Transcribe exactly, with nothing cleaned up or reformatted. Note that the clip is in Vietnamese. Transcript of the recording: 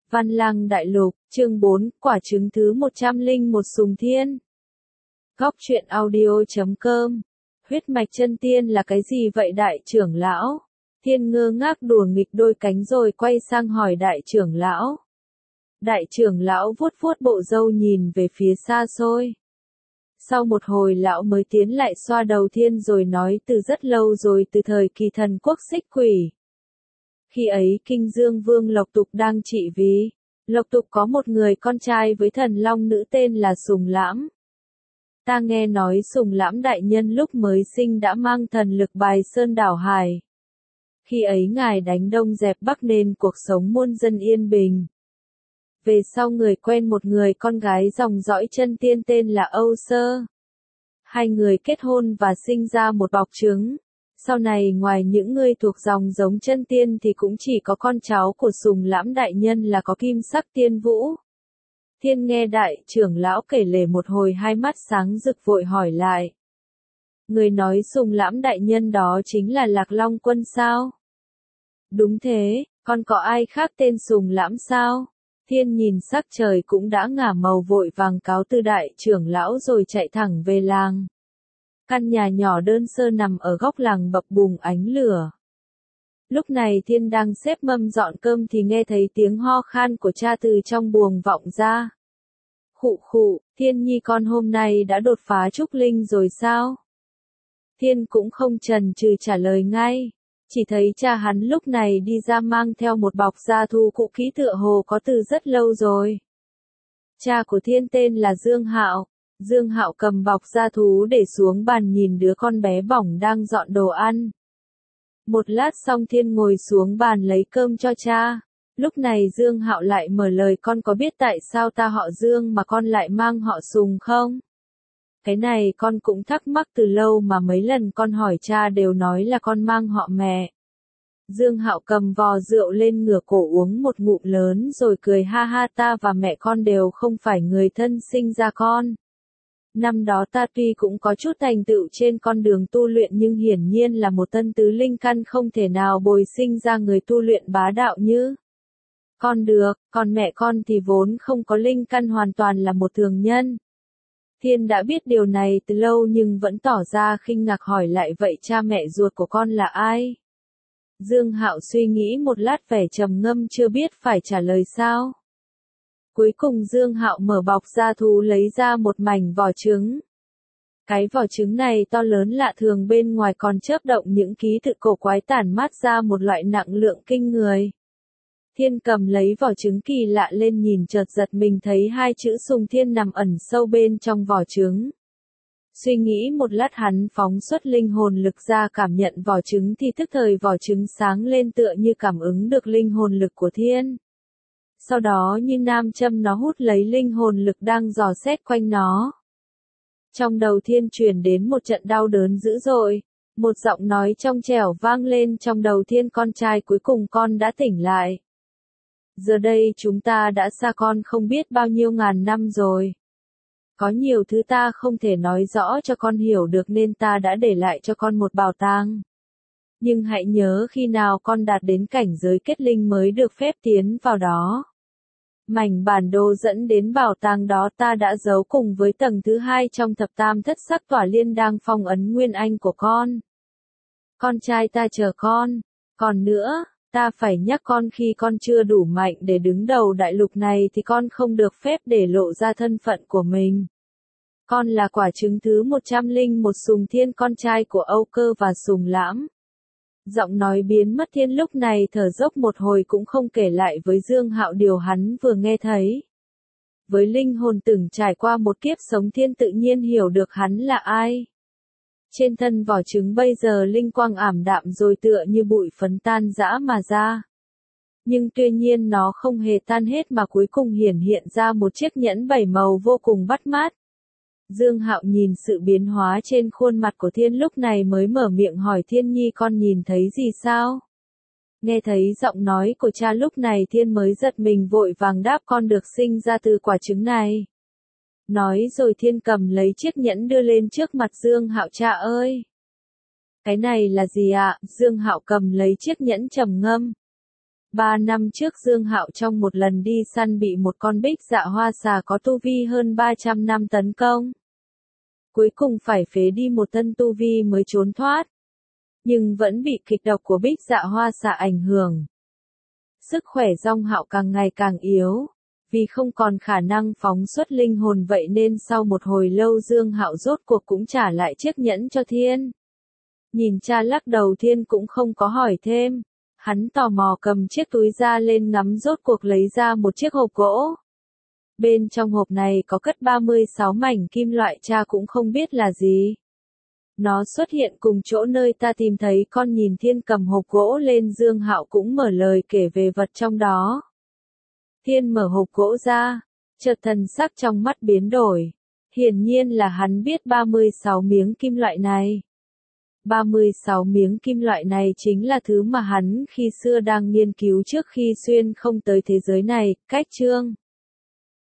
Văn Lăng Đại Lục, chương bốn, quả trứng thứ một trăm lẻ một Sùng Thiên. Góc truyện audio chấm com. Huyết mạch chân tiên là cái gì vậy đại trưởng lão? Thiên ngơ ngác đùa nghịch đôi cánh rồi quay sang hỏi đại trưởng lão. Đại trưởng lão vuốt vuốt bộ râu nhìn về phía xa xôi. Sau một hồi lão mới tiến lại xoa đầu Thiên rồi nói từ rất lâu rồi, từ thời kỳ thần quốc Xích Quỷ. Khi ấy Kinh Dương Vương Lộc Tục đang trị vì. Lộc Tục có một người con trai với thần long nữ tên là Sùng Lãm. Ta nghe nói Sùng Lãm đại nhân lúc mới sinh đã mang thần lực bài sơn đảo hải. Khi ấy ngài đánh đông dẹp bắc nên cuộc sống muôn dân yên bình. Về sau người quen một người con gái dòng dõi chân tiên tên là Âu Sơ. Hai người kết hôn và sinh ra một bọc trứng. Sau này ngoài những người thuộc dòng giống chân tiên thì cũng chỉ có con cháu của Sùng Lãm đại nhân là có kim sắc tiên vũ. Thiên nghe đại trưởng lão kể lể một hồi hai mắt sáng rực vội hỏi lại. Người nói Sùng Lãm đại nhân đó chính là Lạc Long Quân sao? Đúng thế, còn có ai khác tên Sùng Lãm sao? Thiên nhìn sắc trời cũng đã ngả màu vội vàng cáo từ đại trưởng lão rồi chạy thẳng về làng. Căn nhà nhỏ đơn sơ nằm ở góc làng bập bùng ánh lửa. Lúc này Thiên đang xếp mâm dọn cơm thì nghe thấy tiếng ho khan của cha từ trong buồng vọng ra. Khụ khụ, Thiên nhi con hôm nay đã đột phá trúc linh rồi sao? Thiên cũng không chần chừ trả lời ngay. Chỉ thấy cha hắn lúc này đi ra mang theo một bọc da thú cũ kỹ tựa hồ có từ rất lâu rồi. Cha của Thiên tên là Dương Hạo. Dương Hạo cầm bọc da thú để xuống bàn nhìn đứa con bé bỏng đang dọn đồ ăn. Một lát xong Thiên ngồi xuống bàn lấy cơm cho cha. Lúc này Dương Hạo lại mở lời, con có biết tại sao ta họ Dương mà con lại mang họ Sùng không? Cái này con cũng thắc mắc từ lâu mà mấy lần con hỏi cha đều nói là con mang họ mẹ. Dương Hạo cầm vò rượu lên ngửa cổ uống một ngụm lớn rồi cười ha ha, ta và mẹ con đều không phải người thân sinh ra con. Năm đó ta tuy cũng có chút thành tựu trên con đường tu luyện nhưng hiển nhiên là một tân tứ linh căn không thể nào bồi sinh ra người tu luyện bá đạo như con được, còn mẹ con thì vốn không có linh căn, hoàn toàn là một thường nhân. Thiên đã biết điều này từ lâu nhưng vẫn tỏ ra khinh ngạc hỏi lại, vậy cha mẹ ruột của con là ai? Dương Hạo suy nghĩ một lát vẻ trầm ngâm chưa biết phải trả lời sao. Cuối cùng Dương Hạo mở bọc da thú lấy ra một mảnh vỏ trứng. Cái vỏ trứng này to lớn lạ thường, bên ngoài còn chớp động những ký tự cổ quái tản mát ra một loại nặng lượng kinh người. Thiên cầm lấy vỏ trứng kỳ lạ lên nhìn chợt giật mình thấy hai chữ Sùng Thiên nằm ẩn sâu bên trong vỏ trứng. Suy nghĩ một lát hắn phóng xuất linh hồn lực ra cảm nhận vỏ trứng thì tức thời vỏ trứng sáng lên tựa như cảm ứng được linh hồn lực của Thiên. Sau đó như nam châm nó hút lấy linh hồn lực đang dò xét quanh nó. Trong đầu Thiên truyền đến một trận đau đớn dữ dội, một giọng nói trong trẻo vang lên trong đầu Thiên, con trai cuối cùng con đã tỉnh lại. Giờ đây chúng ta đã xa con không biết bao nhiêu ngàn năm rồi. Có nhiều thứ ta không thể nói rõ cho con hiểu được nên ta đã để lại cho con một bảo tàng. Nhưng hãy nhớ khi nào con đạt đến cảnh giới kết linh mới được phép tiến vào đó. Mảnh bản đồ dẫn đến bảo tàng đó ta đã giấu cùng với tầng thứ hai trong thập tam thất sắc tỏa liên đang phong ấn nguyên anh của con. Con trai ta chờ con. Còn nữa, ta phải nhắc con khi con chưa đủ mạnh để đứng đầu đại lục này thì con không được phép để lộ ra thân phận của mình. Con là quả trứng thứ một trăm lẻ một Sùng Thiên, con trai của Âu Cơ và Sùng Lãm. Giọng nói biến mất. Thiên lúc này thở dốc một hồi cũng không kể lại với Dương Hạo điều hắn vừa nghe thấy. Với linh hồn từng trải qua một kiếp sống, Thiên tự nhiên hiểu được hắn là ai. Trên thân vỏ trứng bây giờ linh quang ảm đạm rồi tựa như bụi phấn tan rã mà ra. Nhưng tuy nhiên nó không hề tan hết mà cuối cùng hiển hiện ra một chiếc nhẫn bảy màu vô cùng bắt mắt. Dương Hạo nhìn sự biến hóa trên khuôn mặt của Thiên lúc này mới mở miệng hỏi, Thiên nhi con nhìn thấy gì sao? Nghe thấy giọng nói của cha lúc này Thiên mới giật mình vội vàng đáp, con được sinh ra từ quả trứng này. Nói rồi Thiên cầm lấy chiếc nhẫn đưa lên trước mặt Dương Hạo, cha ơi! Cái này là gì ạ? À? Dương Hạo cầm lấy chiếc nhẫn trầm ngâm. Ba năm trước Dương Hạo trong một lần đi săn bị một con bích dạ hoa xà có tu vi hơn ba trăm năm tấn công. Cuối cùng phải phế đi một thân tu vi mới trốn thoát. Nhưng vẫn bị kịch độc của bích dạ hoa xà ảnh hưởng. Sức khỏe Dương Hạo càng ngày càng yếu. Vì không còn khả năng phóng xuất linh hồn vậy nên sau một hồi lâu Dương Hạo rốt cuộc cũng trả lại chiếc nhẫn cho Thiên. Nhìn cha lắc đầu Thiên cũng không có hỏi thêm. Hắn tò mò cầm chiếc túi ra lên ngắm rốt cuộc lấy ra một chiếc hộp gỗ. Bên trong hộp này có cất ba mươi sáu mảnh kim loại cha cũng không biết là gì. Nó xuất hiện cùng chỗ nơi ta tìm thấy con nhìn Thiên cầm hộp gỗ lên Dương Hạo cũng mở lời kể về vật trong đó. Thiên mở hộp gỗ ra, chợt thần sắc trong mắt biến đổi. Hiển nhiên là hắn biết ba mươi sáu miếng kim loại này. ba mươi sáu miếng kim loại này chính là thứ mà hắn khi xưa đang nghiên cứu trước khi xuyên không tới thế giới này, cách chương.